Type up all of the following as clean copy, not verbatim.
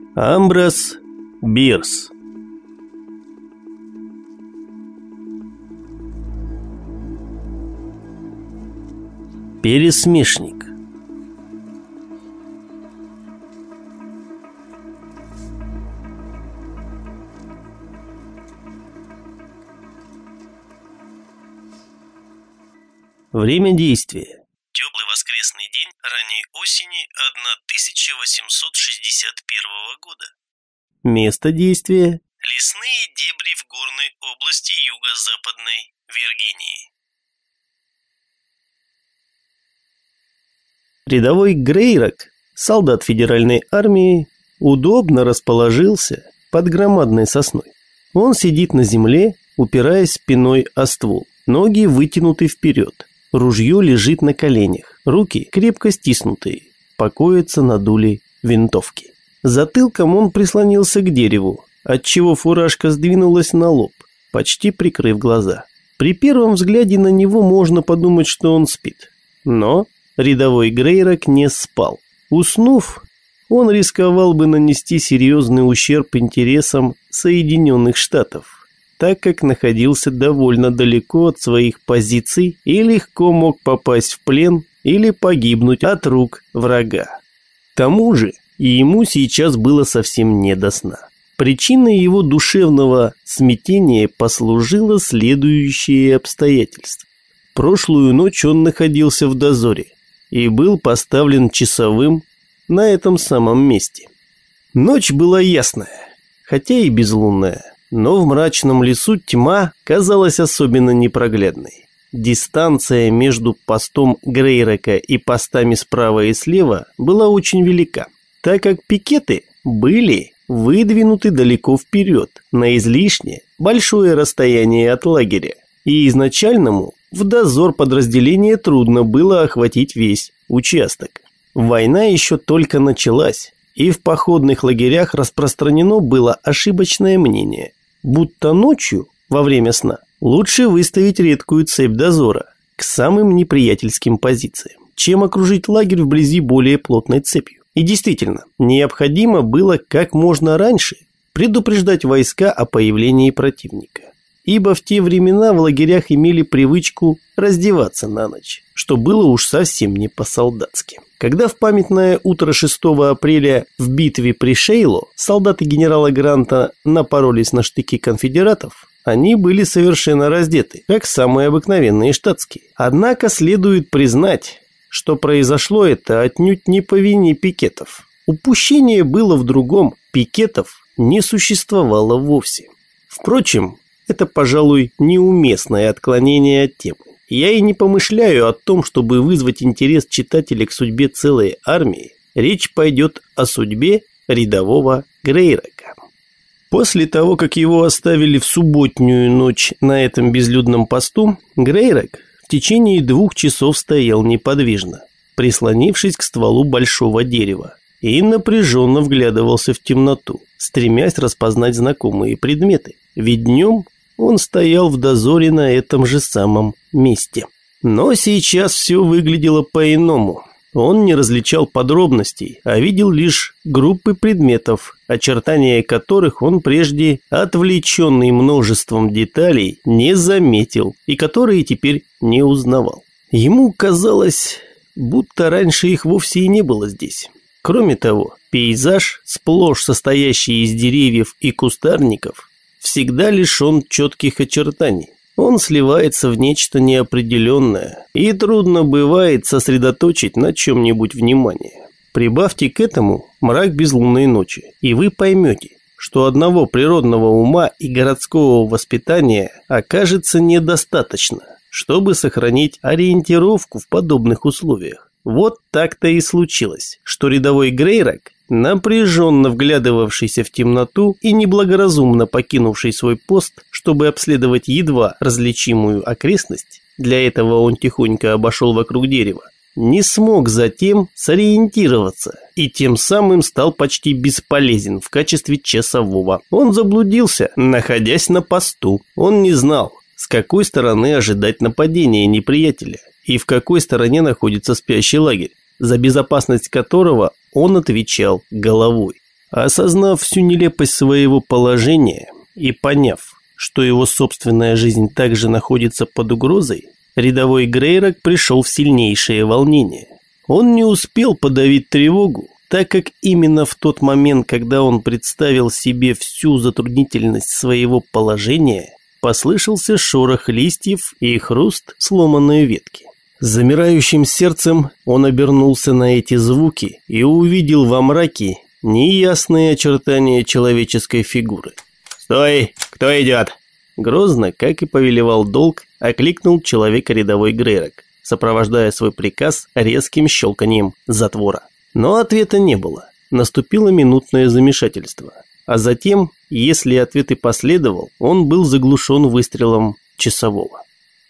Амброс Бирс. Пересмешник. Время действия. Теплый воскресный день ранней осени 1861 года. Место действия. Лесные дебри в горной области юго-западной Виргинии. Рядовой Грейрок, солдат федеральной армии, удобно расположился под громадной сосной. Он сидит на земле, упираясь спиной о ствол. Ноги вытянуты вперед. Ружье лежит на коленях. Руки, крепко стиснутые, покоятся на дуле винтовки. Затылком он прислонился к дереву, отчего фуражка сдвинулась на лоб, почти прикрыв глаза. При первом взгляде на него можно подумать, что он спит. Но рядовой Грейрок не спал. Уснув, он рисковал бы нанести серьезный ущерб интересам Соединенных Штатов, так как находился довольно далеко от своих позиций и легко мог попасть в плен или погибнуть от рук врага. К тому же и ему сейчас было совсем не до сна. Причиной его душевного смятения послужило следующее обстоятельство. Прошлую ночь он находился в дозоре и был поставлен часовым на этом самом месте. Ночь была ясная, хотя и безлунная, но в мрачном лесу тьма казалась особенно непроглядной. Дистанция между постом Грейрока и постами справа и слева была очень велика, так как пикеты были выдвинуты далеко вперед, на излишне большое расстояние от лагеря, и изначальному в дозор подразделения трудно было охватить весь участок. Война еще только началась, и в походных лагерях распространено было ошибочное мнение, будто ночью, во время сна, лучше выставить редкую цепь дозора к самым неприятельским позициям, чем окружить лагерь вблизи более плотной цепью. И действительно, необходимо было как можно раньше предупреждать войска о появлении противника, ибо в те времена в лагерях имели привычку раздеваться на ночь, что было уж совсем не по-солдатски. Когда в памятное утро 6 апреля в битве при Шейло солдаты генерала Гранта напоролись на штыки конфедератов, они были совершенно раздеты, как самые обыкновенные штатские. Однако следует признать, что произошло это отнюдь не по вине пикетов. Упущение было в другом: пикетов не существовало вовсе. Впрочем, это, пожалуй, неуместное отклонение от темы. Я и не помышляю о том, чтобы вызвать интерес читателя к судьбе целой армии. Речь пойдет о судьбе рядового Грейрока. После того, как его оставили в субботнюю ночь на этом безлюдном посту, Грейрок в течение 2 часов стоял неподвижно, прислонившись к стволу большого дерева, и напряженно вглядывался в темноту, стремясь распознать знакомые предметы. Ведь днем он стоял в дозоре на этом же самом месте. Но сейчас все выглядело по-иному. Он не различал подробностей, а видел лишь группы предметов, очертания которых он прежде, отвлеченный множеством деталей, не заметил и которые теперь не узнавал. Ему казалось, будто раньше их вовсе и не было здесь. Кроме того, пейзаж, сплошь состоящий из деревьев и кустарников, всегда лишен четких очертаний. Он сливается в нечто неопределенное, и трудно бывает сосредоточить на чем-нибудь внимание. Прибавьте к этому мрак безлунной ночи, и вы поймете, что одного природного ума и городского воспитания окажется недостаточно, чтобы сохранить ориентировку в подобных условиях. Вот так-то и случилось, что рядовой Грейрок, напряженно вглядывавшийся в темноту и неблагоразумно покинувший свой пост, чтобы обследовать едва различимую окрестность, для этого он тихонько обошел вокруг дерева, не смог затем сориентироваться и тем самым стал почти бесполезен в качестве часового. Он заблудился, находясь на посту. Он не знал, с какой стороны ожидать нападения неприятеля и в какой стороне находится спящий лагерь, за безопасность которого он отвечал головой. Осознав всю нелепость своего положения и поняв, что его собственная жизнь также находится под угрозой, рядовой Грейрок пришел в сильнейшее волнение. Он не успел подавить тревогу, так как именно в тот момент, когда он представил себе всю затруднительность своего положения, послышался шорох листьев и хруст сломанной ветки. С замирающим сердцем он обернулся на эти звуки и увидел во мраке неясные очертания человеческой фигуры. «Стой! Кто идет?» Грозно, как и повелевал долг, окликнул человека рядовой Грейрок, сопровождая свой приказ резким щелканием затвора. Но ответа не было. Наступило минутное замешательство. А затем, если ответ и последовал, он был заглушен выстрелом часового.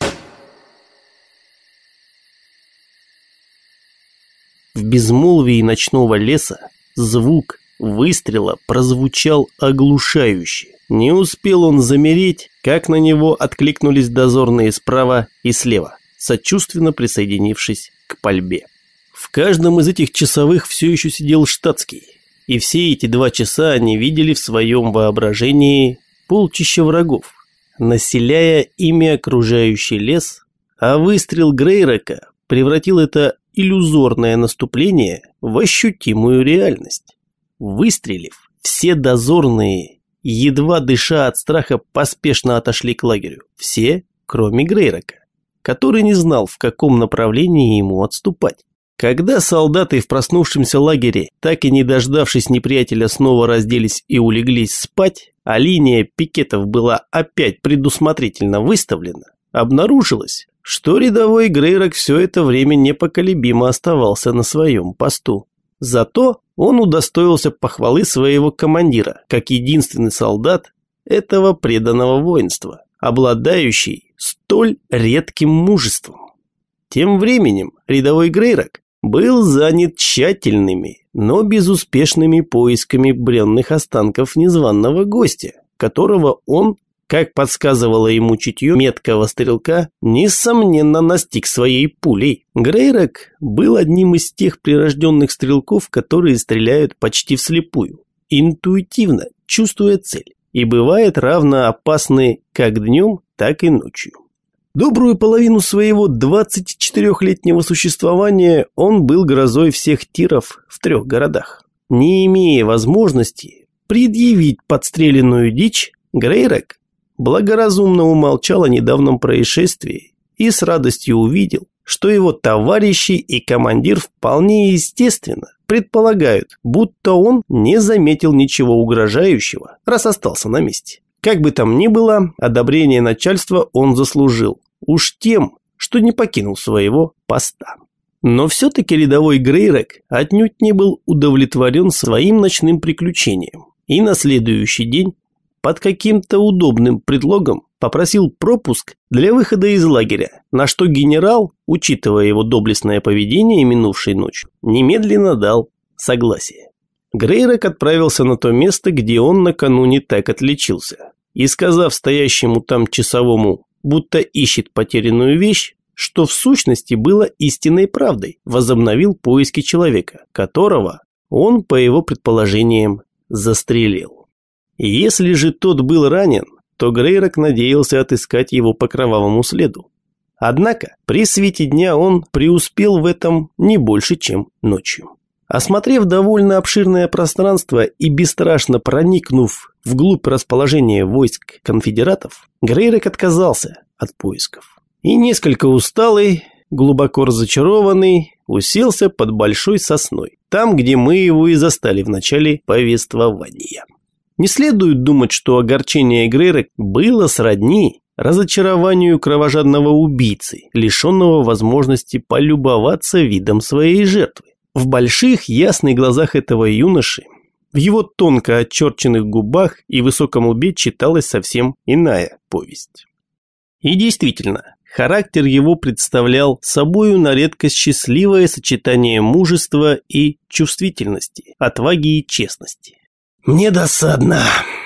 В безмолвии ночного леса звук выстрела прозвучал оглушающе. Не успел он замереть, как на него откликнулись дозорные справа и слева, сочувственно присоединившись к пальбе. В каждом из этих часовых все еще сидел штатский, и все эти 2 часа они видели в своем воображении полчища врагов, населяя ими окружающий лес, а выстрел Грейрока превратил это иллюзорное наступление в ощутимую реальность. Выстрелив, все дозорные, едва дыша от страха, поспешно отошли к лагерю. Все, кроме Грейрока, который не знал, в каком направлении ему отступать. Когда солдаты в проснувшемся лагере, так и не дождавшись неприятеля, снова разделись и улеглись спать, а линия пикетов была опять предусмотрительно выставлена, обнаружилось, что рядовой Грейрок все это время непоколебимо оставался на своем посту. Зато он удостоился похвалы своего командира, как единственный солдат этого преданного воинства, обладающий столь редким мужеством. Тем временем рядовой Грейрок был занят тщательными, но безуспешными поисками бренных останков незваного гостя, которого он, как подсказывало ему чутье меткого стрелка, несомненно настиг своей пулей. Грейрок был одним из тех прирожденных стрелков, которые стреляют почти вслепую, интуитивно чувствуя цель, и бывает равно опасны как днем, так и ночью. Добрую половину своего 24-летнего существования он был грозой всех тиров в 3 городах. Не имея возможности предъявить подстреленную дичь, Грейрок благоразумно умолчал о недавнем происшествии и с радостью увидел, что его товарищи и командир вполне естественно предполагают, будто он не заметил ничего угрожающего, раз остался на месте. Как бы там ни было, одобрение начальства он заслужил, уж тем, что не покинул своего поста. Но все-таки рядовой Грейрок отнюдь не был удовлетворен своим ночным приключением, и на следующий день под каким-то удобным предлогом попросил пропуск для выхода из лагеря, на что генерал, учитывая его доблестное поведение минувшей ночью, немедленно дал согласие. Грейрок отправился на то место, где он накануне так отличился, и, сказав стоящему там часовому, будто ищет потерянную вещь, что в сущности было истинной правдой, возобновил поиски человека, которого он, по его предположениям, застрелил. И если же тот был ранен, то Грейрок надеялся отыскать его по кровавому следу. Однако при свете дня он преуспел в этом не больше, чем ночью. Осмотрев довольно обширное пространство и бесстрашно проникнув вглубь расположения войск конфедератов, Грейрок отказался от поисков. И несколько усталый, глубоко разочарованный, уселся под большой сосной, там, где мы его и застали в начале повествования. Не следует думать, что огорчение Грейрока было сродни разочарованию кровожадного убийцы, лишенного возможности полюбоваться видом своей жертвы. В больших ясных глазах этого юноши, в его тонко очерченных губах и высоком лбе читалась совсем иная повесть. И действительно, характер его представлял собою на редкость счастливое сочетание мужества и чувствительности, отваги и честности. «Мне досадно»,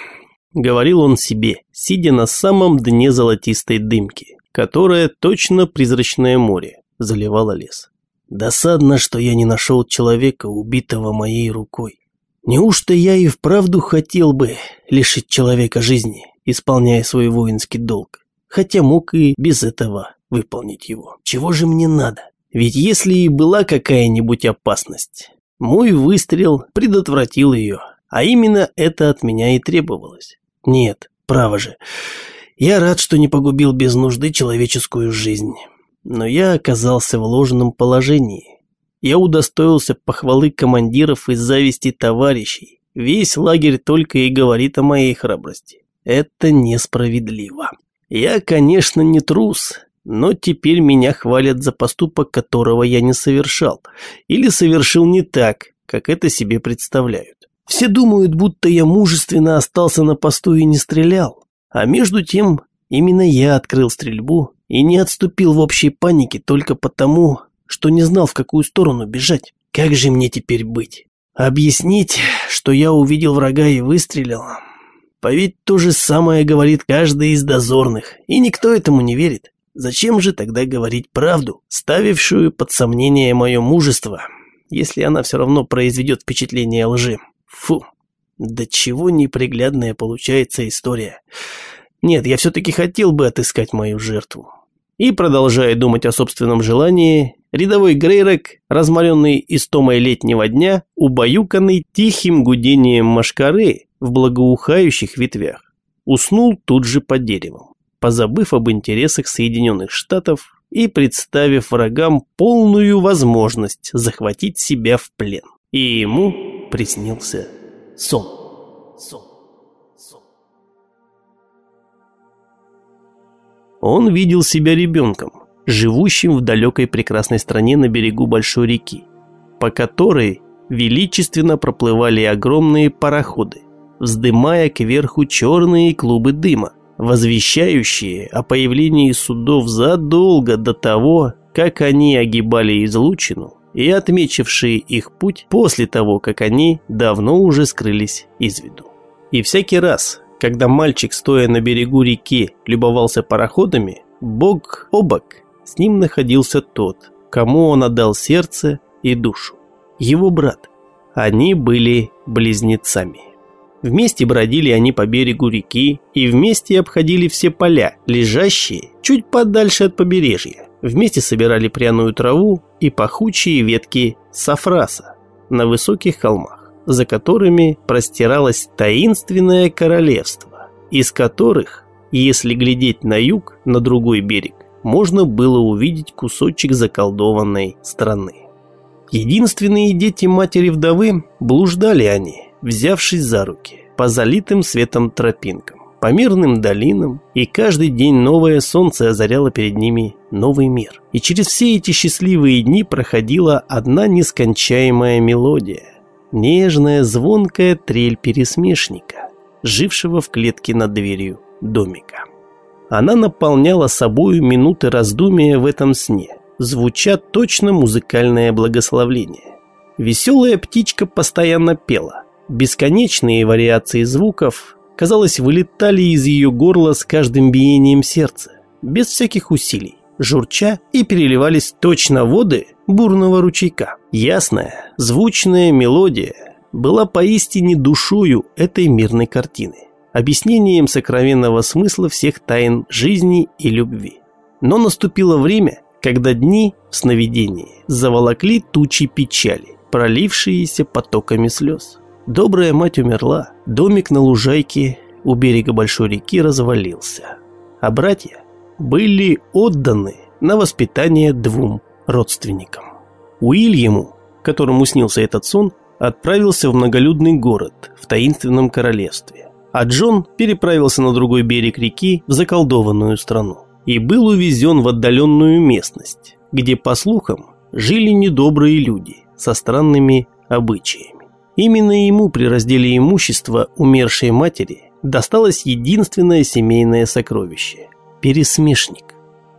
— говорил он себе, сидя на самом дне золотистой дымки, которая точно призрачное море заливала лес. «Досадно, что я не нашел человека, убитого моей рукой. Неужто я и вправду хотел бы лишить человека жизни, исполняя свой воинский долг, хотя мог и без этого выполнить его? Чего же мне надо? Ведь если и была какая-нибудь опасность, мой выстрел предотвратил ее, а именно это от меня и требовалось. Нет, право же, я рад, что не погубил без нужды человеческую жизнь, но я оказался в ложном положении. Я удостоился похвалы командиров и зависти товарищей. Весь лагерь только и говорит о моей храбрости. Это несправедливо. Я, конечно, не трус, но теперь меня хвалят за поступок, которого я не совершал, или совершил не так, как это себе представляют. Все думают, будто я мужественно остался на посту и не стрелял, а между тем именно я открыл стрельбу и не отступил в общей панике только потому, что не знал, в какую сторону бежать. Как же мне теперь быть? Объяснить, что я увидел врага и выстрелил? А ведь то же самое говорит каждый из дозорных, и никто этому не верит. Зачем же тогда говорить правду, ставившую под сомнение мое мужество, если она все равно произведет впечатление лжи? Фу, до чего неприглядная получается история. Нет, я все-таки хотел бы отыскать мою жертву. И, продолжая думать о собственном желании, рядовой Грейрок, разморенный истомой летнего дня, убаюканный тихим гудением мошкары в благоухающих ветвях, уснул тут же под деревом, позабыв об интересах Соединенных Штатов и представив врагам полную возможность захватить себя в плен. И ему приснился сон. Он видел себя ребенком, живущим в далекой прекрасной стране на берегу большой реки, по которой величественно проплывали огромные пароходы, вздымая кверху черные клубы дыма, возвещающие о появлении судов задолго до того, как они огибали излучину, и отмечившие их путь после того, как они давно уже скрылись из виду. И всякий раз, когда мальчик, стоя на берегу реки, любовался пароходами, бок о бок с ним находился тот, кому он отдал сердце и душу, его брат. Они были близнецами. Вместе бродили они по берегу реки и вместе обходили все поля, лежащие чуть подальше от побережья. Вместе собирали пряную траву и пахучие ветки сафраса на высоких холмах, за которыми простиралось таинственное королевство, из которых, если глядеть на юг, на другой берег, можно было увидеть кусочек заколдованной страны. Единственные дети матери-вдовы, блуждали они, взявшись за руки, по залитым светом тропинкам, по мирным долинам, и каждый день новое солнце озаряло перед ними новый мир. И через все эти счастливые дни проходила одна нескончаемая мелодия, нежная звонкая трель пересмешника, жившего в клетке над дверью домика. Она наполняла собою минуты раздумия в этом сне, звуча точно музыкальное благословление. Веселая птичка постоянно пела. Бесконечные вариации звуков, казалось, вылетали из ее горла с каждым биением сердца, без всяких усилий, журча и переливались точно воды бурного ручейка. Ясная, звучная мелодия была поистине душою этой мирной картины, объяснением сокровенного смысла всех тайн жизни и любви. Но наступило время, когда дни в сновидении заволокли тучи печали, пролившиеся потоками слез. Добрая мать умерла, домик на лужайке у берега большой реки развалился, а братья были отданы на воспитание двум родственникам. Уильяму, которому снился этот сон, отправился в многолюдный город в таинственном королевстве, а Джон переправился на другой берег реки в заколдованную страну и был увезен в отдаленную местность, где, по слухам, жили недобрые люди со странными обычаями. Именно ему при разделе имущества умершей матери досталось единственное семейное сокровище – пересмешник.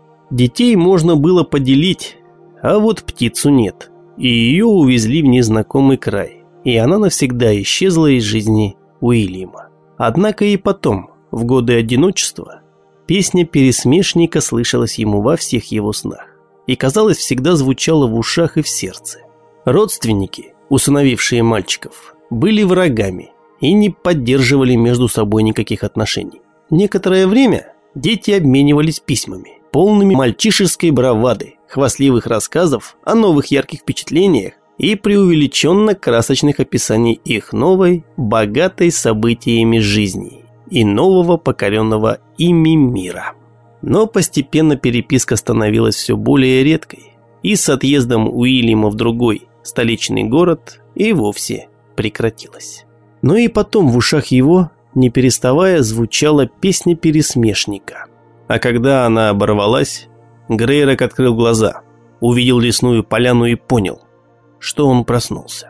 Детей можно было поделить, а вот птицу нет, и ее увезли в незнакомый край, и она навсегда исчезла из жизни Уильяма. Однако и потом, в годы одиночества, песня пересмешника слышалась ему во всех его снах и, казалось, всегда звучала в ушах и в сердце. Родственники, усыновившие мальчиков, были врагами и не поддерживали между собой никаких отношений. Некоторое время дети обменивались письмами, полными мальчишеской бравады, хвастливых рассказов о новых ярких впечатлениях и преувеличенно красочных описаний их новой, богатой событиями жизни и нового покоренного ими мира. Но постепенно переписка становилась все более редкой, и с отъездом Уильяма в другой столичный город и вовсе прекратилась. Но и потом в ушах его, не переставая, звучала песня пересмешника. А когда она оборвалась, Грейрок открыл глаза, увидел лесную поляну и понял, что он проснулся.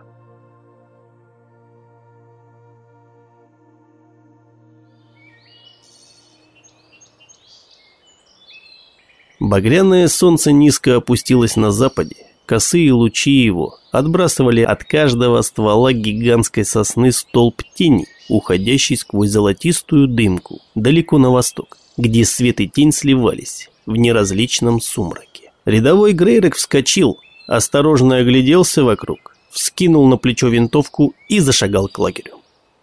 Багряное солнце низко опустилось на западе, косые лучи его отбрасывали от каждого ствола гигантской сосны столб тени, уходящий сквозь золотистую дымку далеко на восток, где свет и тень сливались в неразличном сумраке. Рядовой Грейрок вскочил, осторожно огляделся вокруг, вскинул на плечо винтовку и зашагал к лагерю.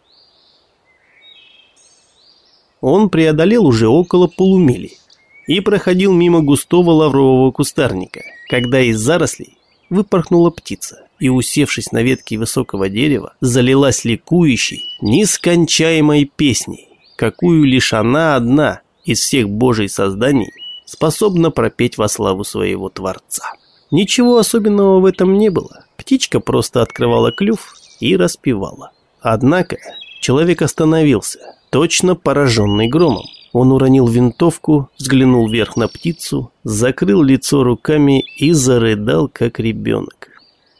Он преодолел уже около полумили и проходил мимо густого лаврового кустарника, когда из зарослей выпорхнула птица и, усевшись на ветке высокого дерева, залилась ликующей, нескончаемой песней, какую лишь она одна из всех божьих созданий способна пропеть во славу своего Творца. Ничего особенного в этом не было. Птичка просто открывала клюв и распевала. Однако человек остановился, точно пораженный громом. Он уронил винтовку, взглянул вверх на птицу, закрыл лицо руками и зарыдал, как ребенок.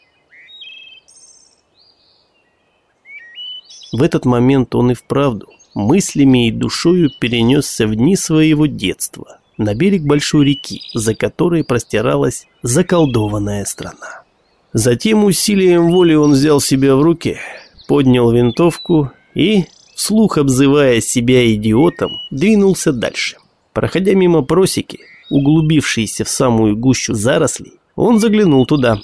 В этот момент он и вправду мыслями и душою перенесся в дни своего детства, на берег большой реки, за которой простиралась заколдованная страна. Затем усилием воли он взял себя в руки, поднял винтовку и, вслух обзывая себя идиотом, двинулся дальше. Проходя мимо просеки, углубившейся в самую гущу зарослей, он заглянул туда.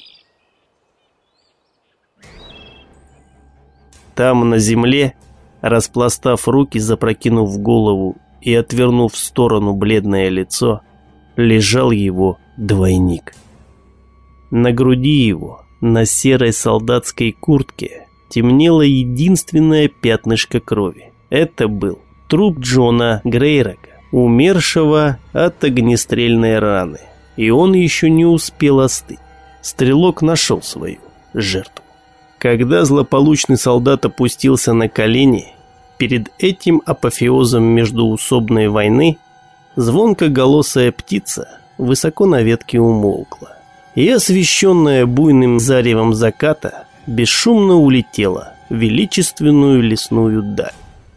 Там на земле, распластав руки, запрокинув голову и отвернув в сторону бледное лицо, лежал его двойник. На груди его, на серой солдатской куртке, темнело единственное пятнышко крови. Это был труп Джона Грейрока, умершего от огнестрельной раны. И он еще не успел остыть. Стрелок нашел свою жертву. Когда злополучный солдат опустился на колени перед этим апофеозом междоусобной войны, звонкоголосая птица высоко на ветке умолкла, и, освещенная буйным заревом заката, бесшумно улетела в величественную лесную даль.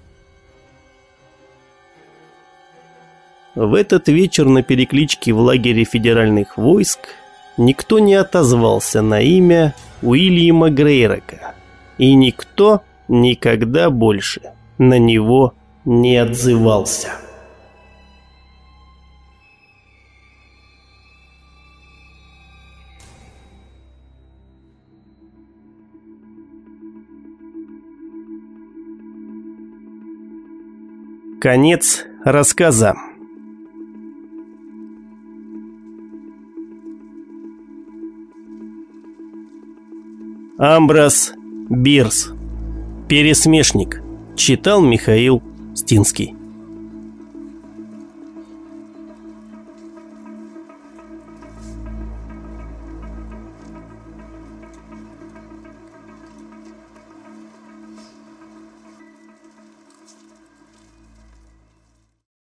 В этот вечер на перекличке в лагере федеральных войск никто не отозвался на имя Уильяма Грейрока, и никто никогда больше на него не отзывался. Конец рассказа. Амброс Бирс. Пересмешник. Читал Михаил Стинский.